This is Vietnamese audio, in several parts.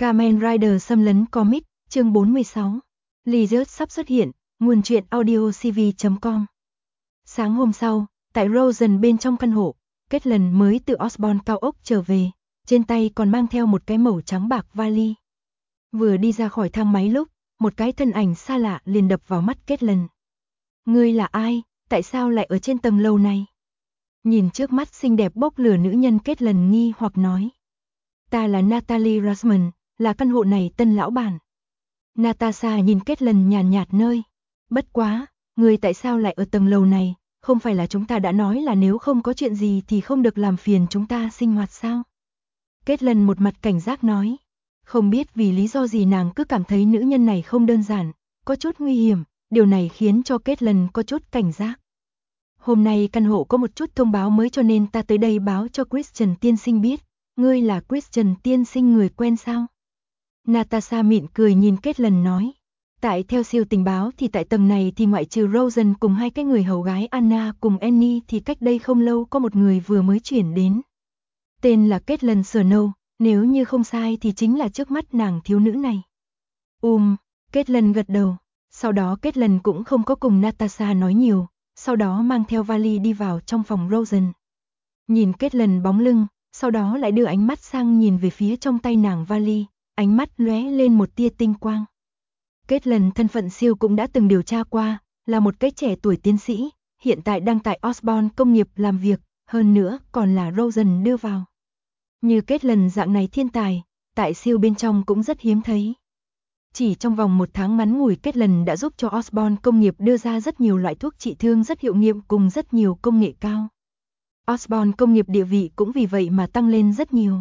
Kamen Rider xâm lấn comic, chương 46. Lizard sắp xuất hiện, nguồn truyện audio cv.com. Sáng hôm sau, tại Rosen bên trong căn hộ, Caitlin mới từ Osborn cao ốc trở về, trên tay còn mang theo một cái màu trắng bạc vali. Vừa đi ra khỏi thang máy lúc, một cái thân ảnh xa lạ liền đập vào mắt Caitlin. Ngươi là ai, tại sao lại ở trên tầng lầu này? Nhìn trước mắt xinh đẹp bốc lửa nữ nhân, Caitlin nghi hoặc nói. Ta là Natalie Rasmussen, là căn hộ này tân lão bản. Natasha nhìn Caitlin nhàn nhạt nơi. Bất quá, ngươi tại sao lại ở tầng lầu này, không phải là chúng ta đã nói là nếu không có chuyện gì thì không được làm phiền chúng ta sinh hoạt sao? Caitlin một mặt cảnh giác nói. Không biết vì lý do gì nàng cứ cảm thấy nữ nhân này không đơn giản, có chút nguy hiểm, điều này khiến cho Caitlin có chút cảnh giác. Hôm nay căn hộ có một chút thông báo mới cho nên ta tới đây báo cho Christian tiên sinh biết. Ngươi là Christian tiên sinh người quen sao? Natasha mỉm cười nhìn Caitlin nói. Tại theo siêu tình báo thì tại tầng này thì ngoại trừ Rosen cùng hai cái người hầu gái Anna cùng Annie thì cách đây không lâu có một người vừa mới chuyển đến. Tên là Caitlin Snow, nếu như không sai thì chính là trước mắt nàng thiếu nữ này. Caitlin gật đầu. Sau đó Caitlin cũng không có cùng Natasha nói nhiều, sau đó mang theo vali đi vào trong phòng Rosen. Nhìn Caitlin bóng lưng, sau đó lại đưa ánh mắt sang nhìn về phía trong tay nàng vali, ánh mắt lóe lên một tia tinh quang. Caitlin thân phận siêu cũng đã từng điều tra qua, là một cái trẻ tuổi tiến sĩ, hiện tại đang tại Osborn công nghiệp làm việc, hơn nữa còn là Rosen đưa vào. Như Caitlin dạng này thiên tài, tại siêu bên trong cũng rất hiếm thấy. Chỉ trong vòng một tháng ngắn ngủi, Caitlin đã giúp cho Osborn công nghiệp đưa ra rất nhiều loại thuốc trị thương rất hiệu nghiệm cùng rất nhiều công nghệ cao. Osborn công nghiệp địa vị cũng vì vậy mà tăng lên rất nhiều.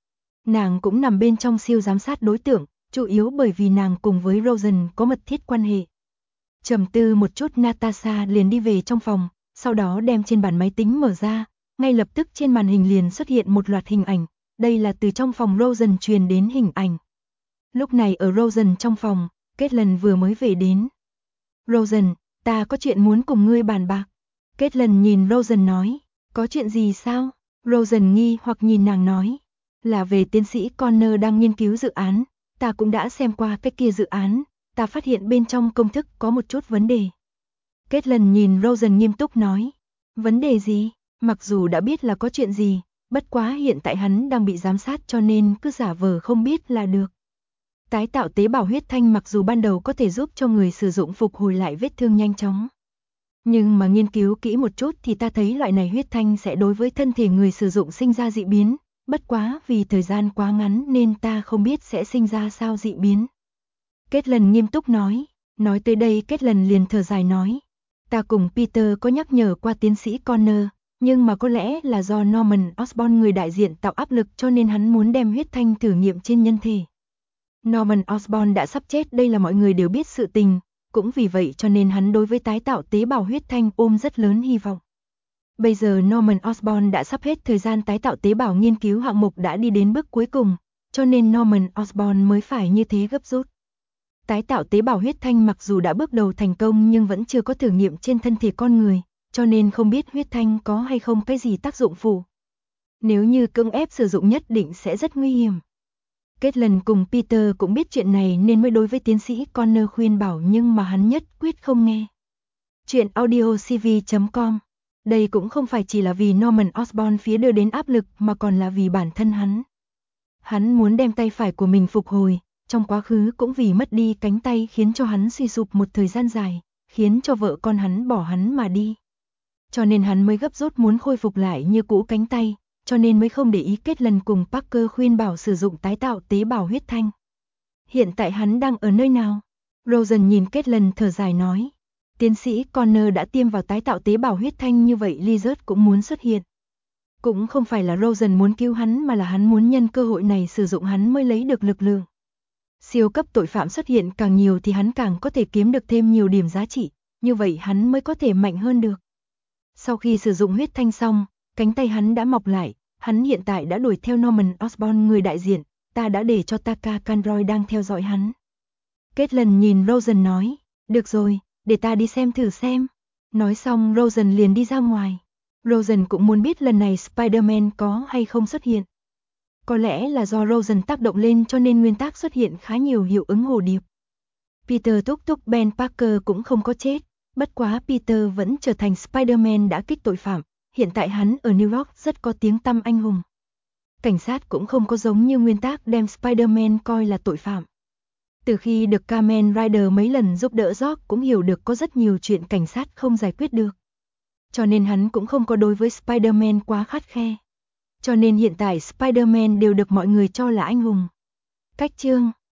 Nàng cũng nằm bên trong siêu giám sát đối tượng, chủ yếu bởi vì nàng cùng với Rosen có mật thiết quan hệ. Trầm tư một chút, Natasha liền đi về trong phòng, sau đó đem trên bàn máy tính mở ra, ngay lập tức trên màn hình liền xuất hiện một loạt hình ảnh, đây là từ trong phòng Rosen truyền đến hình ảnh. Lúc này ở Rosen trong phòng, Caitlin vừa mới về đến. Rosen, ta có chuyện muốn cùng ngươi bàn bạc. Caitlin nhìn Rosen nói, có chuyện gì sao? Rosen nghi hoặc nhìn nàng nói, là về tiến sĩ Connor đang nghiên cứu dự án, ta cũng đã xem qua cái kia dự án, ta phát hiện bên trong công thức có một chút vấn đề. Caitlin nhìn Rosen nghiêm túc nói, vấn đề gì? Mặc dù đã biết là có chuyện gì, bất quá hiện tại hắn đang bị giám sát cho nên cứ giả vờ không biết là được. Tái tạo tế bào huyết thanh mặc dù ban đầu có thể giúp cho người sử dụng phục hồi lại vết thương nhanh chóng. Nhưng mà nghiên cứu kỹ một chút thì ta thấy loại này huyết thanh sẽ đối với thân thể người sử dụng sinh ra dị biến, bất quá vì thời gian quá ngắn nên ta không biết sẽ sinh ra sao dị biến. Caitlin nghiêm túc nói tới đây Caitlin liền thở dài nói, ta cùng Peter có nhắc nhở qua tiến sĩ Connor, nhưng mà có lẽ là do Norman Osborn người đại diện tạo áp lực cho nên hắn muốn đem huyết thanh thử nghiệm trên nhân thể. Norman Osborn đã sắp chết, đây là mọi người đều biết sự tình, cũng vì vậy cho nên hắn đối với tái tạo tế bào huyết thanh ôm rất lớn hy vọng. Bây giờ Norman Osborn đã sắp hết thời gian tái tạo tế bào, nghiên cứu hạng mục đã đi đến bước cuối cùng, cho nên Norman Osborn mới phải như thế gấp rút. Tái tạo tế bào huyết thanh mặc dù đã bước đầu thành công nhưng vẫn chưa có thử nghiệm trên thân thể con người, cho nên không biết huyết thanh có hay không cái gì tác dụng phụ. Nếu như cưỡng ép sử dụng nhất định sẽ rất nguy hiểm. Caitlin cùng Peter cũng biết chuyện này nên mới đối với tiến sĩ Connor khuyên bảo, nhưng mà hắn nhất quyết không nghe. Chuyện audio cv.com. Đây cũng không phải chỉ là vì Norman Osborn phía đưa đến áp lực mà còn là vì bản thân hắn. Hắn muốn đem tay phải của mình phục hồi, trong quá khứ cũng vì mất đi cánh tay khiến cho hắn suy sụp một thời gian dài, khiến cho vợ con hắn bỏ hắn mà đi. Cho nên hắn mới gấp rút muốn khôi phục lại như cũ cánh tay, cho nên mới không để ý Caitlin cùng Parker khuyên bảo sử dụng tái tạo tế bào huyết thanh. Hiện tại hắn đang ở nơi nào? Rosen nhìn Caitlin thở dài nói, tiến sĩ Connor đã tiêm vào tái tạo tế bào huyết thanh, như vậy Lizard cũng muốn xuất hiện. Cũng không phải là Rosen muốn cứu hắn mà là hắn muốn nhân cơ hội này sử dụng hắn mới lấy được lực lượng. Siêu cấp tội phạm xuất hiện càng nhiều thì hắn càng có thể kiếm được thêm nhiều điểm giá trị, như vậy hắn mới có thể mạnh hơn được. Sau khi sử dụng huyết thanh xong, cánh tay hắn đã mọc lại, hắn hiện tại đã đuổi theo Norman Osborn người đại diện, ta đã để cho Taka Conroy đang theo dõi hắn. Caitlin nhìn Rosen nói, được rồi, để ta đi xem thử xem. Nói xong Rosen liền đi ra ngoài. Rosen cũng muốn biết lần này Spider-Man có hay không xuất hiện. Có lẽ là do Rosen tác động lên cho nên nguyên tác xuất hiện khá nhiều hiệu ứng hồ điệp. Peter thúc thúc Ben Parker cũng không có chết, bất quá Peter vẫn trở thành Spider-Man đã kích tội phạm, hiện tại hắn ở New York rất có tiếng tăm anh hùng. Cảnh sát cũng không có giống như nguyên tác đem Spider-Man coi là tội phạm. Từ khi được Kamen Rider mấy lần giúp đỡ George cũng hiểu được có rất nhiều chuyện cảnh sát không giải quyết được. Cho nên hắn cũng không có đối với Spider-Man quá khắt khe. Cho nên hiện tại Spider-Man đều được mọi người cho là anh hùng. Cách chương